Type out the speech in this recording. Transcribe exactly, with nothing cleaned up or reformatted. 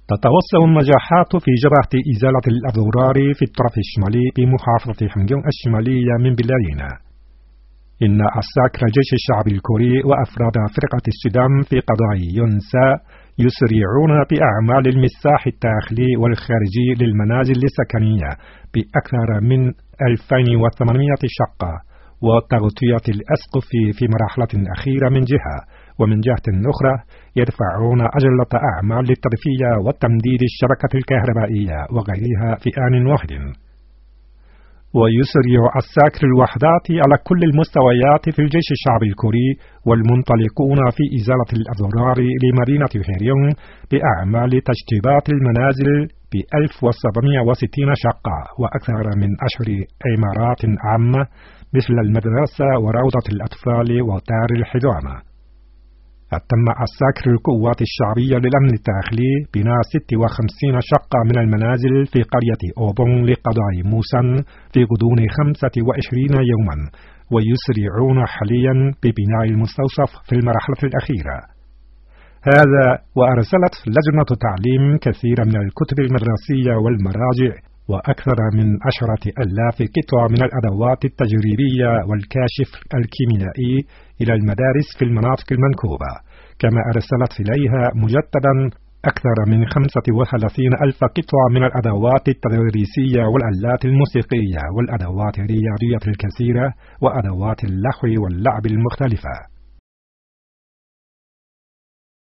تتوسع النجاحات في جبهة إزالة الأضرار في الطرف الشمالي بمحافظة حمجون الشمالية من بلادنا. إن عساكر الجيش الشعبي الكوري وأفراد فرقة السودان في قضاء يونسا يسرعون بأعمال المساح الداخلي والخارجي للمنازل السكنية بأكثر من ألفين وثمانمائة شقة، وتغطية الأسقف في مرحلة أخيرة من جهة، ومن جهة أخرى يدفعون أجلة أعمال للتدفئة والتمديد الشبكة الكهربائية وغيرها في آن واحد. ويسرع عساكر الوحدات على كل المستويات في الجيش الشعبي الكوري والمنطلقون في إزالة الأضرار لمدينة هيريون بأعمال تشطيبات المنازل ب ألف وسبعمائة وستين شقة وأكثر من عشر عمارات عامة مثل المدرسة وروضة الأطفال ودار الحضانة. تم عساكر القوات الشعبية للأمن الداخلي بناء ستة وخمسين شقة من المنازل في قرية أوبون لقضاء موسان في غضون خمسة وعشرين يوما، ويسرعون حاليا ببناء المستوصف في المرحلة الأخيرة. هذا وأرسلت لجنة تعليم كثير من الكتب المدرسية والمراجع وأكثر من عشرة ألاف قطعة من الأدوات التجريبية والكاشف الكيميائي إلى المدارس في المناطق المنكوبة، كما أرسلت إليها مجددا أكثر من خمسة وثلاثين ألف قطعة من الأدوات التدريسية والآلات الموسيقية والأدوات الرياضية الكثيرة وأدوات اللهو واللعب المختلفة.